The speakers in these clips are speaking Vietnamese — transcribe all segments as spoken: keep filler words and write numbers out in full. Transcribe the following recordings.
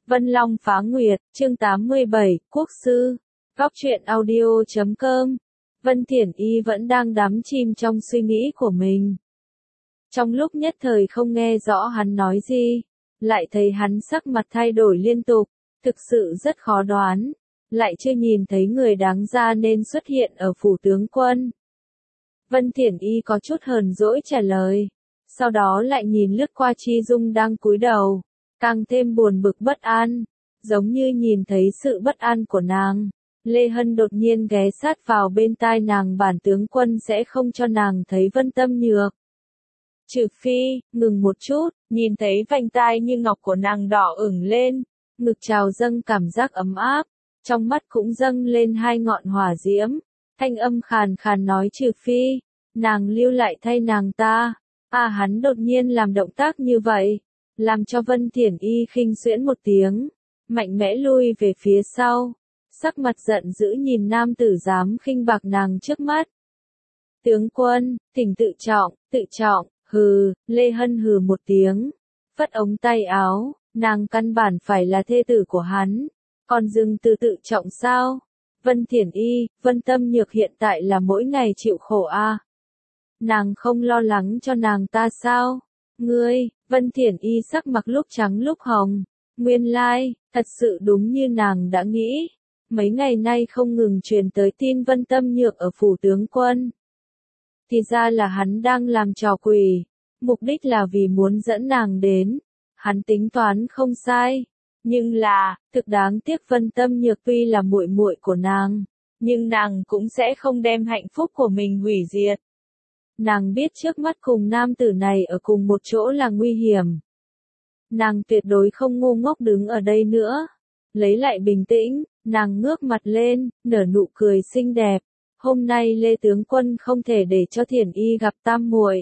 Vân Long Phá Nguyệt, chương tám mươi bảy, Quốc sư. Góc truyện audio chấm com. Vân Thiển Y vẫn đang đắm chìm trong suy nghĩ của mình. Trong lúc nhất thời không nghe rõ hắn nói gì, lại thấy hắn sắc mặt thay đổi liên tục, thực sự rất khó đoán, lại chưa nhìn thấy người đáng ra nên xuất hiện ở phủ tướng quân. Vân Thiển Y có chút hờn dỗi trả lời, sau đó lại nhìn lướt qua Chi Dung đang cúi đầu, càng thêm buồn bực bất an, giống như nhìn thấy sự bất an của nàng. Lê Hân đột nhiên ghé sát vào bên tai nàng, bản tướng quân sẽ không cho nàng thấy Vân Tâm Nhược. Trừ phi, ngừng một chút, nhìn thấy vành tai như ngọc của nàng đỏ ửng lên, ngực trào dâng cảm giác ấm áp, trong mắt cũng dâng lên hai ngọn hỏa diễm, thanh âm khàn khàn nói trừ phi, nàng lưu lại thay nàng ta. À, hắn đột nhiên làm động tác như vậy, làm cho Vân Thiển Y khinh xuyễn một tiếng, mạnh mẽ lui về phía sau, sắc mặt giận dữ nhìn nam tử dám khinh bạc nàng trước mắt. Tướng quân, thỉnh tự trọng, tự trọng, hừ, Lê Hân hừ một tiếng, phất ống tay áo, nàng căn bản phải là thê tử của hắn, còn dừng từ tự trọng sao? Vân Thiển Y, Vân Tâm Nhược hiện tại là mỗi ngày chịu khổ a. À? Nàng không lo lắng cho nàng ta sao? Ngươi, Vân Thiển Y sắc mặt lúc trắng lúc hồng, nguyên lai, thật sự đúng như nàng đã nghĩ, mấy ngày nay không ngừng truyền tới tin Vân Tâm Nhược ở phủ tướng quân. Thì ra là hắn đang làm trò quỷ, mục đích là vì muốn dẫn nàng đến, hắn tính toán không sai, nhưng là, thực đáng tiếc Vân Tâm Nhược tuy là muội muội của nàng, nhưng nàng cũng sẽ không đem hạnh phúc của mình hủy diệt. Nàng biết trước mắt cùng nam tử này ở cùng một chỗ là nguy hiểm. Nàng tuyệt đối không ngu ngốc đứng ở đây nữa. Lấy lại bình tĩnh, nàng ngước mặt lên, nở nụ cười xinh đẹp. Hôm nay Lê tướng quân không thể để cho Thiển Y gặp tam muội.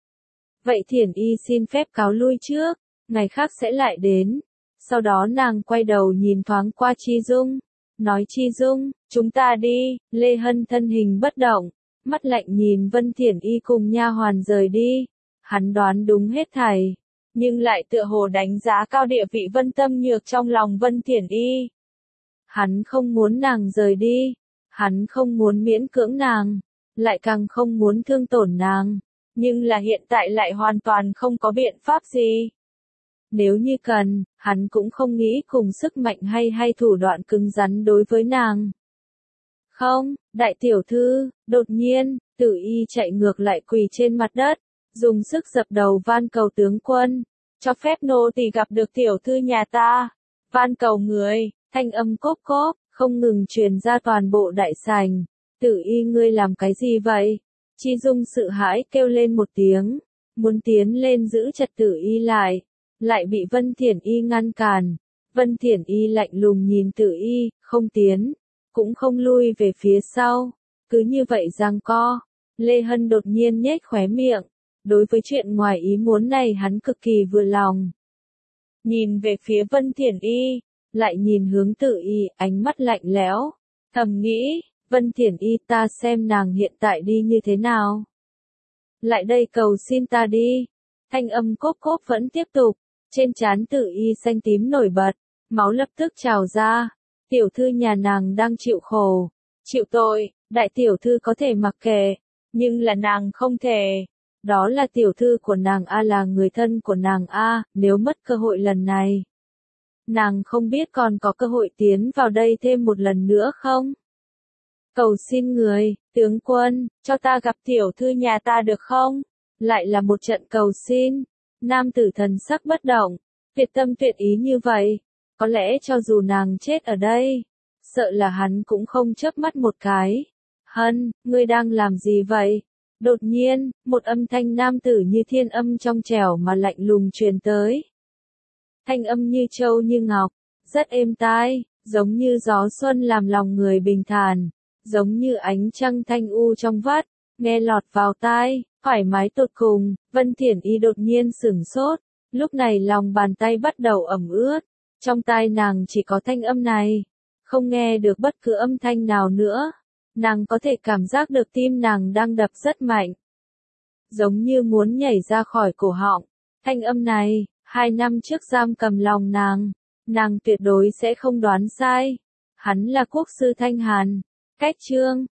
Vậy Thiển Y xin phép cáo lui trước, ngày khác sẽ lại đến. Sau đó nàng quay đầu nhìn thoáng qua Chi Dung, nói Chi Dung, chúng ta đi. Lê Hân thân hình bất động, mắt lạnh nhìn Vân Thiển Y cùng nha hoàn rời đi. Hắn đoán đúng hết thảy, nhưng lại tựa hồ đánh giá cao địa vị Vân Tâm Nhược trong lòng Vân Thiển Y. Hắn không muốn nàng rời đi, hắn không muốn miễn cưỡng nàng, lại càng không muốn thương tổn nàng, nhưng là hiện tại lại hoàn toàn không có biện pháp gì. Nếu như cần, hắn cũng không nghĩ cùng sức mạnh hay hay thủ đoạn cứng rắn đối với nàng. Không, đại tiểu thư, đột nhiên, Tử Y chạy ngược lại quỳ trên mặt đất, dùng sức dập đầu van cầu tướng quân, cho phép nô tỳ gặp được tiểu thư nhà ta, van cầu người, thanh âm cốp cốp, không ngừng truyền ra toàn bộ đại sảnh. Tử Y ngươi làm cái gì vậy? Chi Dung sợ hãi kêu lên một tiếng, muốn tiến lên giữ chặt Tử Y lại, lại bị Vân Thiển Y ngăn cản. Vân Thiển Y lạnh lùng nhìn Tử Y, không tiến, cũng không lui về phía sau, cứ như vậy giằng co. Lê Hân đột nhiên nhếch khóe miệng, đối với chuyện ngoài ý muốn này hắn cực kỳ vừa lòng. Nhìn về phía Vân Thiển Y, lại nhìn hướng Tử Y, ánh mắt lạnh lẽo, thầm nghĩ, Vân Thiển Y ta xem nàng hiện tại đi như thế nào. Lại đây cầu xin ta đi. Thanh âm cốp cốp vẫn tiếp tục, trên trán Tử Y xanh tím nổi bật, máu lập tức trào ra. Tiểu thư nhà nàng đang chịu khổ, chịu tội, đại tiểu thư có thể mặc kệ, nhưng là nàng không thể. Đó là tiểu thư của nàng a, là người thân của nàng a, nếu mất cơ hội lần này, nàng không biết còn có cơ hội tiến vào đây thêm một lần nữa không? Cầu xin người, tướng quân, cho ta gặp tiểu thư nhà ta được không? Lại là một trận cầu xin. Nam tử thần sắc bất động, tuyệt tâm tuyệt ý như vậy, có lẽ cho dù nàng chết ở đây, sợ là hắn cũng không chớp mắt một cái. Hân, ngươi đang làm gì vậy? Đột nhiên, một âm thanh nam tử như thiên âm trong trẻo mà lạnh lùng truyền tới. Thanh âm như châu như ngọc, rất êm tai, giống như gió xuân làm lòng người bình thản, giống như ánh trăng thanh u trong vắt, nghe lọt vào tai, thoải mái tột cùng. Vân Thiển Y đột nhiên sửng sốt, lúc này lòng bàn tay bắt đầu ẩm ướt, trong tai nàng chỉ có thanh âm này, không nghe được bất cứ âm thanh nào nữa. Nàng có thể cảm giác được tim nàng đang đập rất mạnh, giống như muốn nhảy ra khỏi cổ họng. Thanh âm này, hai năm trước giam cầm lòng nàng, Nàng tuyệt đối sẽ không đoán sai. Hắn là quốc sư Thanh Hàn. Cách chương